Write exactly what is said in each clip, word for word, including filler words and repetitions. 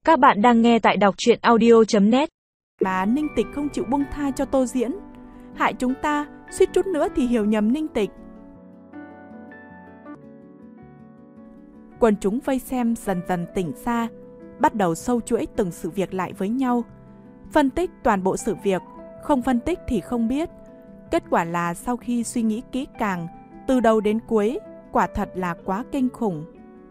Các bạn đang nghe tại đọc truyện audio chấm net. Mà Ninh Tịch không chịu buông tha cho Tô Diễn, hại chúng ta suýt chút nữa thì hiểu nhầm Ninh Tịch. Quần chúng vây xem dần dần tỉnh ra, bắt đầu sâu chuỗi từng sự việc lại với nhau, phân tích toàn bộ sự việc, không phân tích thì không biết. Kết quả là sau khi suy nghĩ kỹ càng, từ đầu đến cuối, quả thật là quá kinh khủng.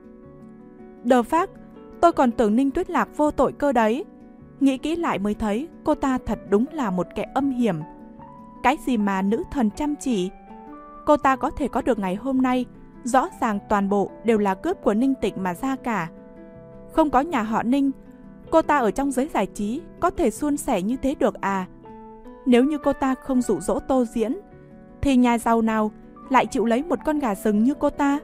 Đờ phác, tôi còn tưởng Ninh Tuyết Lạc vô tội cơ đấy. Nghĩ kỹ lại mới thấy cô ta thật đúng là một kẻ âm hiểm. Cái gì mà nữ thần chăm chỉ? Cô ta có thể có được ngày hôm nay, rõ ràng toàn bộ đều là cướp của Ninh Tịch mà ra cả. Không có nhà họ Ninh, cô ta ở trong giới giải trí có thể suôn sẻ như thế được à? Nếu như cô ta không dụ dỗ Tô Diễn, thì nhà giàu nào lại chịu lấy một con gà rừng như cô ta?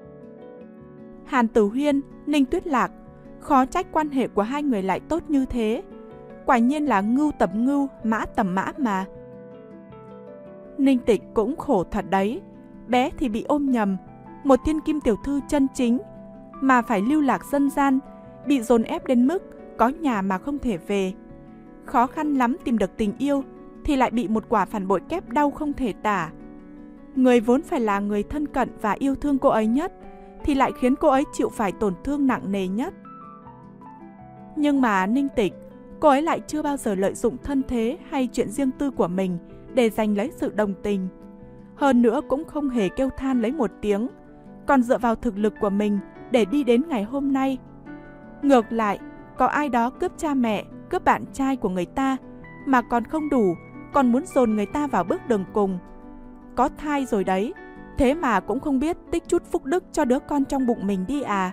Hàn Tử Huyên, Ninh Tuyết Lạc, khó trách quan hệ của hai người lại tốt như thế. Quả nhiên là ngưu tầm ngưu, mã tầm mã mà. Ninh Tịch cũng khổ thật đấy. Bé thì bị ôm nhầm, một thiên kim tiểu thư chân chính, mà phải lưu lạc dân gian, bị dồn ép đến mức có nhà mà không thể về. Khó khăn lắm tìm được tình yêu, thì lại bị một quả phản bội kép đau không thể tả. Người vốn phải là người thân cận và yêu thương cô ấy nhất, thì lại khiến cô ấy chịu phải tổn thương nặng nề nhất. Nhưng mà Ninh Tịch, cô ấy lại chưa bao giờ lợi dụng thân thế hay chuyện riêng tư của mình để giành lấy sự đồng tình. Hơn nữa cũng không hề kêu than lấy một tiếng, còn dựa vào thực lực của mình để đi đến ngày hôm nay. Ngược lại, có ai đó cướp cha mẹ, cướp bạn trai của người ta, mà còn không đủ, còn muốn dồn người ta vào bước đường cùng. Có thai rồi đấy, thế mà cũng không biết tích chút phúc đức cho đứa con trong bụng mình đi à.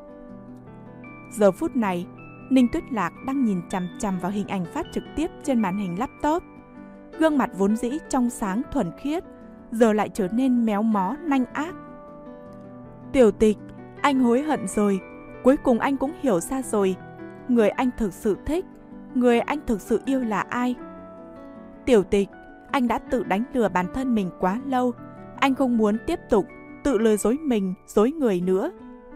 Giờ phút này, Ninh Tuyết Lạc đang nhìn chằm chằm vào hình ảnh phát trực tiếp trên màn hình laptop. Gương mặt vốn dĩ trong sáng thuần khiết, giờ lại trở nên méo mó nanh ác. Tiểu Tịch, anh hối hận rồi, cuối cùng anh cũng hiểu ra rồi. Người anh thực sự thích, người anh thực sự yêu là ai? Tiểu Tịch, anh đã tự đánh lừa bản thân mình quá lâu. Anh không muốn tiếp tục tự lừa dối mình, dối người nữa.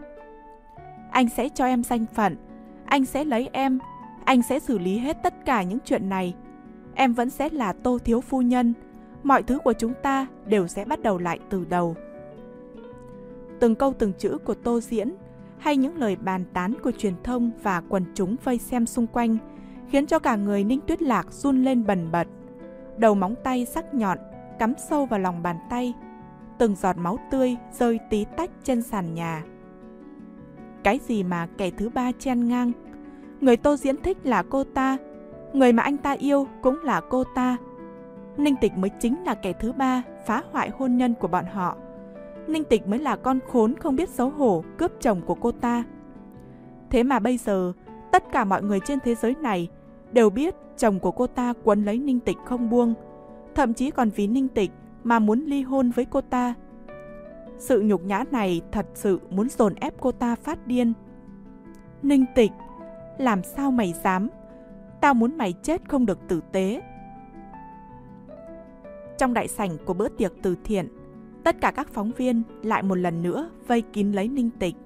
Anh sẽ cho em danh phận, anh sẽ lấy em, anh sẽ xử lý hết tất cả những chuyện này. Em vẫn sẽ là Tô thiếu phu nhân, mọi thứ của chúng ta đều sẽ bắt đầu lại từ đầu. Từng câu từng chữ của Tô Diễn hay những lời bàn tán của truyền thông và quần chúng vây xem xung quanh khiến cho cả người Ninh Tuyết Lạc run lên bần bật. Đầu móng tay sắc nhọn cắm sâu vào lòng bàn tay, từng giọt máu tươi rơi tí tách trên sàn nhà. Cái gì mà kẻ thứ ba chen ngang? Người Tô Diễn thích là cô ta, người mà anh ta yêu cũng là cô ta. Ninh Tịch mới chính là kẻ thứ ba phá hoại hôn nhân của bọn họ. Ninh Tịch mới là con khốn không biết xấu hổ cướp chồng của cô ta. Thế mà bây giờ, tất cả mọi người trên thế giới này đều biết chồng của cô ta quấn lấy Ninh Tịch không buông, thậm chí còn vì Ninh Tịch mà muốn ly hôn với cô ta. Sự nhục nhã này thật sự muốn dồn ép cô ta phát điên. Ninh Tịch, làm sao mày dám? Tao muốn mày chết không được tử tế. Trong đại sảnh của bữa tiệc từ thiện, tất cả các phóng viên lại một lần nữa vây kín lấy Ninh Tịch.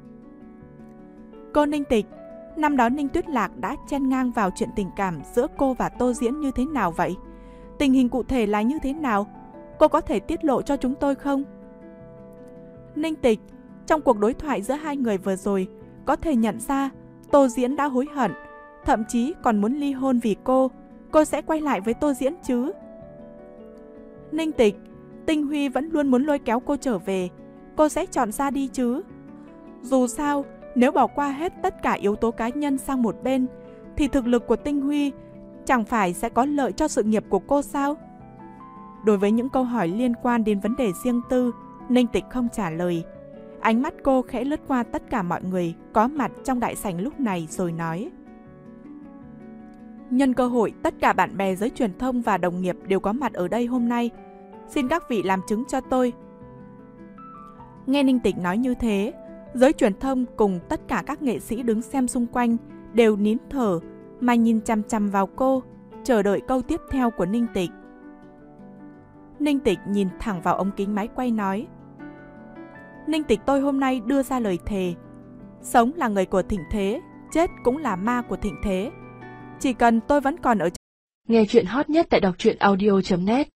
Cô Ninh Tịch, năm đó Ninh Tuyết Lạc đã chen ngang vào chuyện tình cảm giữa cô và Tô Diễn như thế nào vậy? Tình hình cụ thể là như thế nào? Cô có thể tiết lộ cho chúng tôi không? Ninh Tịch, trong cuộc đối thoại giữa hai người vừa rồi, có thể nhận ra Tô Diễn đã hối hận, thậm chí còn muốn ly hôn vì cô. Cô sẽ quay lại với Tô Diễn chứ? Ninh Tịch, Tinh Huy vẫn luôn muốn lôi kéo cô trở về. Cô sẽ chọn ra đi chứ? Dù sao, nếu bỏ qua hết tất cả yếu tố cá nhân sang một bên, thì thực lực của Tinh Huy chẳng phải sẽ có lợi cho sự nghiệp của cô sao? Đối với những câu hỏi liên quan đến vấn đề riêng tư, Ninh Tịch không trả lời. Ánh mắt cô khẽ lướt qua tất cả mọi người có mặt trong đại sảnh lúc này rồi nói: Nhân cơ hội tất cả bạn bè giới truyền thông và đồng nghiệp đều có mặt ở đây hôm nay, xin các vị làm chứng cho tôi. Nghe Ninh Tịch nói như thế, giới truyền thông cùng tất cả các nghệ sĩ đứng xem xung quanh đều nín thở mà nhìn chằm chằm vào cô, chờ đợi câu tiếp theo của Ninh Tịch. Ninh Tịch nhìn thẳng vào ống kính máy quay nói: Ninh Tịch tôi hôm nay đưa ra lời thề, sống là người của thịnh thế, chết cũng là ma của thịnh thế. Chỉ cần tôi vẫn còn ở. Nghe chuyện hot nhất tại đọc truyện audio chấm net